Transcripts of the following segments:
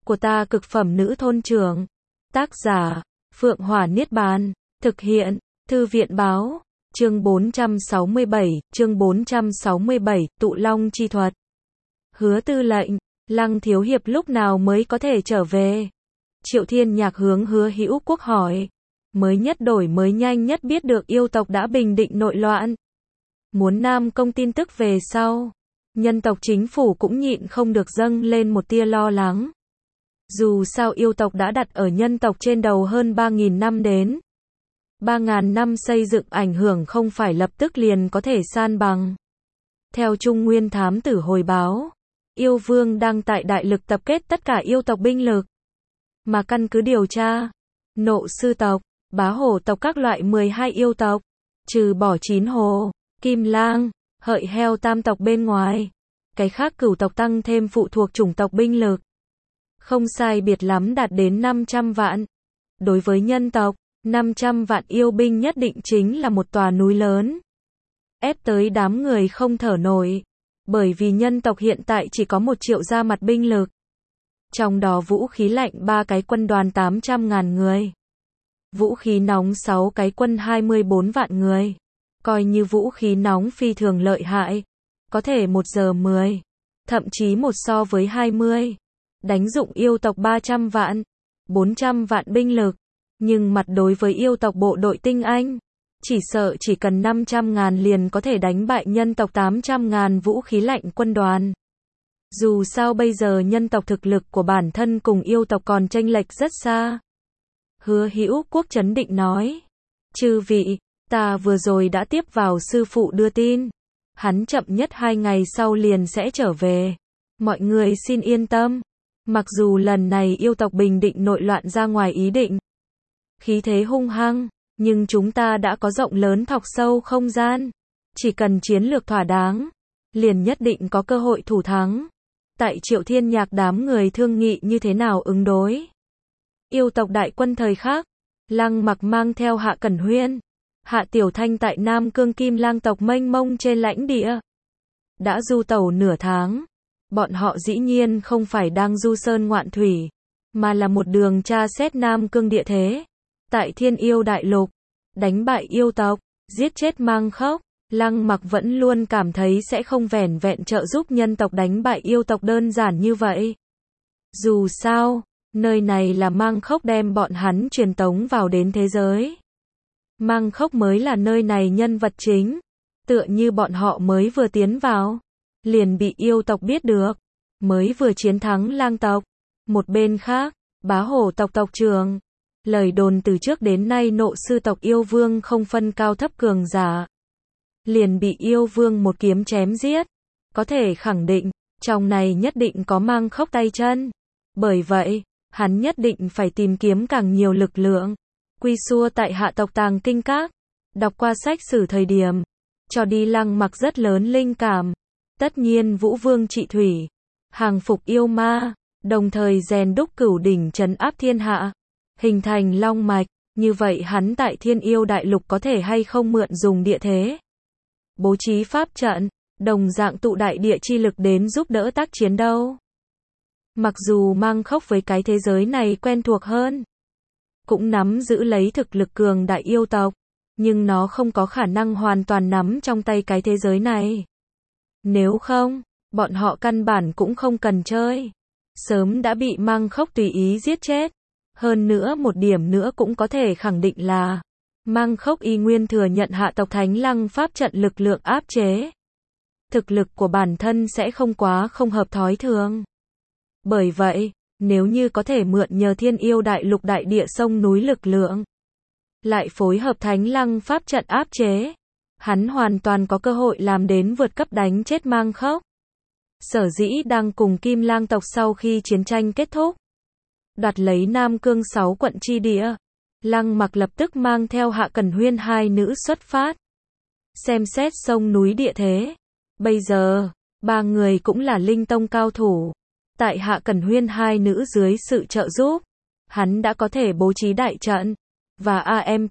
của ta cực phẩm nữ thôn trưởng. Tác giả, Phượng Hỏa Niết Bàn. Thực hiện, Thư viện báo. Chương 467, Tụ Long chi thuật. Hứa tư lệnh, Lăng thiếu hiệp lúc nào mới có thể trở về? Triệu Thiên Nhạc hướng Hứa Hữu Quốc hỏi. Mới nhất đổi mới nhanh nhất biết được yêu tộc đã bình định nội loạn. Muốn Nam Công tin tức về sau. Nhân tộc chính phủ cũng nhịn không được dâng lên một tia lo lắng. Dù sao yêu tộc đã đặt ở nhân tộc trên đầu hơn 3.000 năm đến. 3.000 năm xây dựng ảnh hưởng không phải lập tức liền có thể san bằng. Theo Trung Nguyên thám tử hồi báo, yêu vương đang tại đại lực tập kết tất cả yêu tộc binh lực. Mà căn cứ điều tra, Nộ sư tộc, Bá hổ tộc các loại 12 yêu tộc, trừ bỏ Chín hồ, Kim lang, Hợi heo tam tộc bên ngoài, cái khác cửu tộc tăng thêm phụ thuộc chủng tộc binh lực. Không sai biệt lắm đạt đến 500 vạn. Đối với nhân tộc, 500 vạn yêu binh nhất định chính là một tòa núi lớn. Ép tới đám người không thở nổi. Bởi vì nhân tộc hiện tại chỉ có 1 triệu ra mặt binh lực. Trong đó vũ khí lạnh 3 cái quân đoàn 800.000 người. Vũ khí nóng 6 cái quân 24 vạn người. Coi như vũ khí nóng phi thường lợi hại. Có thể 1 giờ 10. Thậm chí 1 so với 20. Đánh dụng yêu tộc 300 vạn. 400 vạn binh lực. Nhưng mặt đối với yêu tộc bộ đội tinh anh. Chỉ sợ chỉ cần 500.000 liền có thể đánh bại nhân tộc 800.000 vũ khí lạnh quân đoàn. Dù sao bây giờ nhân tộc thực lực của bản thân cùng yêu tộc còn chênh lệch rất xa. Hứa Hữu Quốc trấn định nói. Chư vị, ta vừa rồi đã tiếp vào sư phụ đưa tin. Hắn chậm nhất 2 ngày sau liền sẽ trở về. Mọi người xin yên tâm. Mặc dù lần này yêu tộc bình định nội loạn ra ngoài ý định. Khí thế hung hăng. Nhưng chúng ta đã có rộng lớn thọc sâu không gian. Chỉ cần chiến lược thỏa đáng. Liền nhất định có cơ hội thủ thắng. Tại Triệu Thiên Nhạc đám người thương nghị như thế nào ứng đối. Yêu tộc đại quân thời khác. Lăng Mặc mang theo Hạ Cẩn Huyên. Hạ Tiểu Thanh tại Nam Cương Kim Lang tộc mênh mông trên lãnh địa. Đã du tẩu nửa tháng. Bọn họ dĩ nhiên không phải đang du sơn ngoạn thủy. Mà là một đường tra xét Nam Cương địa thế. Tại Thiên Yêu Đại Lục. Đánh bại yêu tộc. Giết chết Mang Khốc. Lăng Mặc vẫn luôn cảm thấy sẽ không vẻn vẹn trợ giúp nhân tộc đánh bại yêu tộc đơn giản như vậy. Dù sao, nơi này là Mang Khốc đem bọn hắn truyền tống vào đến thế giới. Mang Khốc mới là nơi này nhân vật chính. Tựa như bọn họ mới vừa tiến vào. Liền bị yêu tộc biết được. Mới vừa chiến thắng lang tộc. Một bên khác, Bá hổ tộc tộc trưởng. Lời đồn từ trước đến nay Nộ sư tộc yêu vương không phân cao thấp cường giả. Liền bị yêu vương một kiếm chém giết. Có thể khẳng định, trong này nhất định có Mang Khốc tay chân. Bởi vậy, hắn nhất định phải tìm kiếm càng nhiều lực lượng. Quy xua tại Hạ tộc Tàng Kinh Các. Đọc qua sách sử thời điểm. Cho đi Lăng Mặc rất lớn linh cảm. Tất nhiên Vũ Vương trị thủy. Hàng phục yêu ma. Đồng thời rèn đúc cửu đỉnh trấn áp thiên hạ. Hình thành long mạch. Như vậy hắn tại Thiên Yêu Đại Lục có thể hay không mượn dùng địa thế. Bố trí pháp trận. Đồng dạng tụ đại địa chi lực đến giúp đỡ tác chiến đâu. Mặc dù Mang Khốc với cái thế giới này quen thuộc hơn. Cũng nắm giữ lấy thực lực cường đại yêu tộc. Nhưng nó không có khả năng hoàn toàn nắm trong tay cái thế giới này. Nếu không, bọn họ căn bản cũng không cần chơi. Sớm đã bị Mang Khốc tùy ý giết chết. Hơn nữa một điểm nữa cũng có thể khẳng định là Mang Khốc y nguyên thừa nhận Hạ tộc Thánh Lăng pháp trận lực lượng áp chế. Thực lực của bản thân sẽ không quá không hợp thói thường. Bởi vậy, nếu như có thể mượn nhờ Thiên Yêu Đại Lục đại địa sông núi lực lượng. Lại phối hợp Thánh Lăng pháp trận áp chế. Hắn hoàn toàn có cơ hội làm đến vượt cấp đánh chết Mang Khốc. Sở dĩ đang cùng Kim Lang tộc sau khi chiến tranh kết thúc. Đoạt lấy Nam Cương 6 quận chi địa. Lăng Mặc lập tức mang theo Hạ Cẩn Huyên 2 nữ xuất phát. Xem xét sông núi địa thế. Bây giờ, 3 người cũng là linh tông cao thủ. Tại Hạ Cẩn Huyên 2 nữ dưới sự trợ giúp. Hắn đã có thể bố trí đại trận. Và AMP,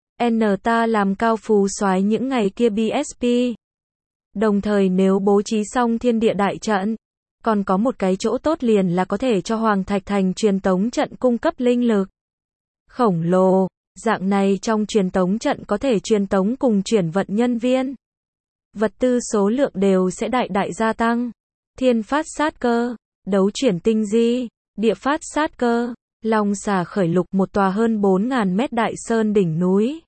ta làm cao phù soái những ngày kia BSP. Đồng thời nếu bố trí xong thiên địa đại trận. Còn có một cái chỗ tốt liền là có thể cho Hoàng Thạch Thành truyền tống trận cung cấp linh lực khổng lồ, dạng này trong truyền tống trận có thể truyền tống cùng chuyển vận nhân viên. Vật tư số lượng đều sẽ đại đại gia tăng. Thiên phát sát cơ, đấu chuyển tinh di, địa phát sát cơ, long xà khởi lục một tòa hơn 4.000 mét đại sơn đỉnh núi.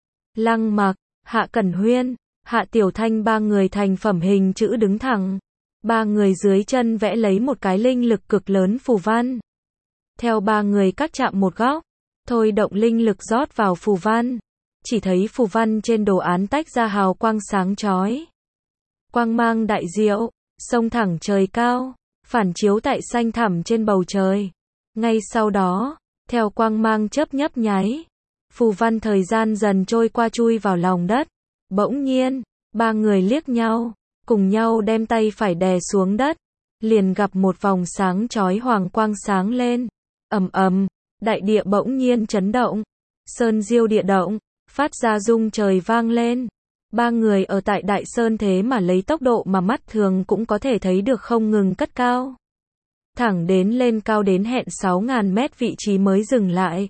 Lăng Mặc, Hạ Cẩn Huyên, Hạ Tiểu Thanh ba người thành phẩm hình chữ đứng thẳng. Ba người dưới chân vẽ lấy một cái linh lực cực lớn phù văn. Theo ba người cắt chạm một góc, thôi động linh lực rót vào phù văn. Chỉ thấy phù văn trên đồ án tách ra hào quang sáng chói. Quang mang đại diệu, xông thẳng trời cao, phản chiếu tại xanh thẳm trên bầu trời. Ngay sau đó, theo quang mang chớp nhấp nháy, phù văn thời gian dần trôi qua chui vào lòng đất. Bỗng nhiên, ba người liếc nhau, cùng nhau đem tay phải đè xuống đất, liền gặp một vòng sáng chói hoàng quang sáng lên. Ầm ầm, đại địa bỗng nhiên chấn động, sơn diêu địa động, phát ra rung trời vang lên. Ba người ở tại đại sơn thế mà lấy tốc độ mà mắt thường cũng có thể thấy được không ngừng cất cao. Thẳng đến lên cao đến hẹn 6.000 mét vị trí mới dừng lại.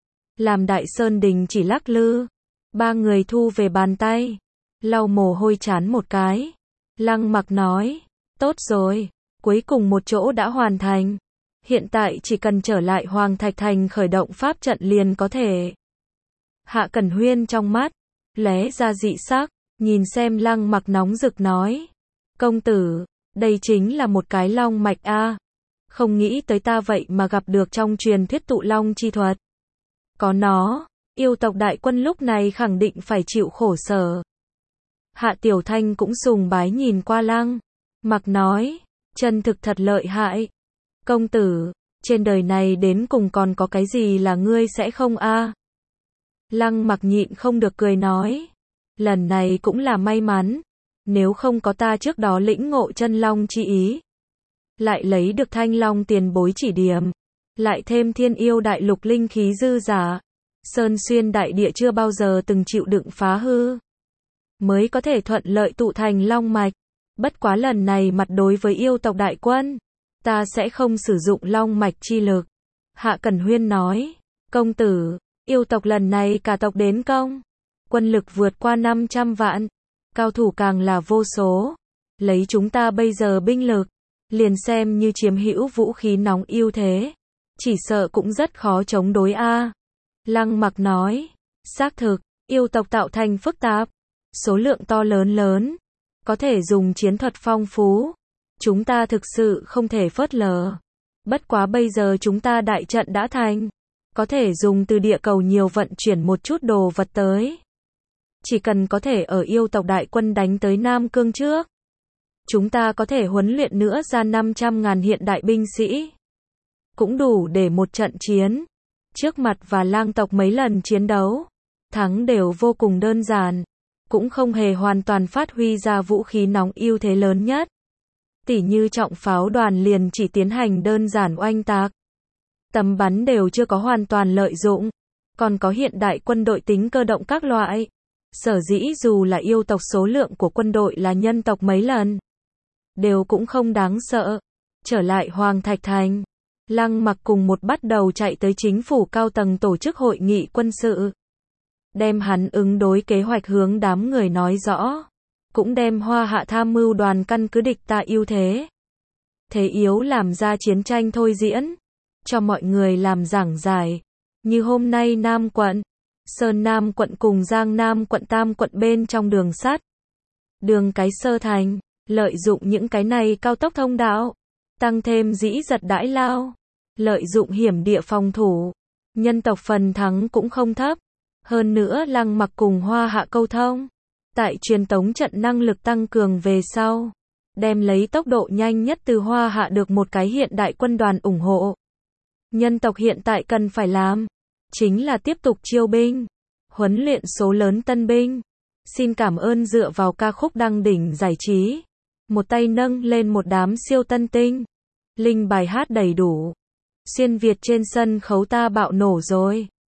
Làm đại sơn đình chỉ lắc lư. Ba người thu về bàn tay, lau mồ hôi trán một cái. Lăng Mặc nói, tốt rồi, cuối cùng một chỗ đã hoàn thành. Hiện tại chỉ cần trở lại Hoàng Thạch Thành khởi động pháp trận liền có thể. Hạ Cẩn Huyên trong mắt lóe ra dị sắc, nhìn xem Lăng Mặc nóng rực nói, công tử, đây chính là một cái long mạch a. Không nghĩ tới ta vậy mà gặp được trong truyền thuyết tụ long chi thuật. Có nó, yêu tộc đại quân lúc này khẳng định phải chịu khổ sở. Hạ Tiểu Thanh cũng sùng bái nhìn qua Lăng Mặc nói, chân thực thật lợi hại. Công tử, trên đời này đến cùng còn có cái gì là ngươi sẽ không a? Lăng Mặc nhịn không được cười nói, lần này cũng là may mắn, nếu không có ta trước đó lĩnh ngộ chân long chi ý, lại lấy được Thanh Long tiền bối chỉ điểm, lại thêm Thiên Yêu đại lục linh khí dư giả, sơn xuyên đại địa chưa bao giờ từng chịu đựng phá hư, mới có thể thuận lợi tụ thành long mạch. Bất quá lần này mặt đối với yêu tộc đại quân, ta sẽ không sử dụng long mạch chi lực. Hạ Cẩn Huyên nói, công tử, yêu tộc lần này cả tộc đến công, quân lực vượt qua 500 vạn, cao thủ càng là vô số. Lấy chúng ta bây giờ binh lực, liền xem như chiếm hữu vũ khí nóng ưu thế, chỉ sợ cũng rất khó chống đối a. Lăng Mặc nói, xác thực, yêu tộc tạo thành phức tạp, số lượng to lớn, có thể dùng chiến thuật phong phú, chúng ta thực sự không thể phớt lờ. Bất quá bây giờ chúng ta đại trận đã thành, có thể dùng từ địa cầu nhiều vận chuyển một chút đồ vật tới. Chỉ cần có thể ở yêu tộc đại quân đánh tới Nam Cương trước, chúng ta có thể huấn luyện nữa ra 500.000 hiện đại binh sĩ. Cũng đủ để một trận chiến. Trước mặt và lang tộc mấy lần chiến đấu, thắng đều vô cùng đơn giản, cũng không hề hoàn toàn phát huy ra vũ khí nóng ưu thế lớn nhất. Tỉ như trọng pháo đoàn liền chỉ tiến hành đơn giản oanh tạc. Tầm bắn đều chưa có hoàn toàn lợi dụng, còn có hiện đại quân đội tính cơ động các loại. Sở dĩ dù là yêu tộc số lượng của quân đội là nhân tộc mấy lần, đều cũng không đáng sợ. Trở lại Hoàng Thạch Thành, Lăng Mặc cùng một bắt đầu chạy tới chính phủ cao tầng tổ chức hội nghị quân sự. Đem hắn ứng đối kế hoạch hướng đám người nói rõ. Cũng đem Hoa Hạ tham mưu đoàn căn cứ địch ta ưu thế. Thế yếu làm ra chiến tranh thôi diễn. Cho mọi người làm giảng giải. Như hôm nay Nam quận, Sơn Nam quận cùng Giang Nam quận Tam quận bên trong đường sắt, đường cái sơ thành, lợi dụng những cái này cao tốc thông đạo, tăng thêm dĩ giật đãi lao, lợi dụng hiểm địa phòng thủ, nhân tộc phần thắng cũng không thấp. Hơn nữa Lăng Mặc cùng Hoa Hạ câu thông, tại truyền tống trận năng lực tăng cường về sau, đem lấy tốc độ nhanh nhất từ Hoa Hạ được một cái hiện đại quân đoàn ủng hộ. Nhân tộc hiện tại cần phải làm, chính là tiếp tục chiêu binh, huấn luyện số lớn tân binh. Xin cảm ơn dựa vào ca khúc đăng đỉnh giải trí, một tay nâng lên một đám siêu tân tinh. Linh bài hát đầy đủ. Xuyên Việt trên sân khấu ta bạo nổ rồi.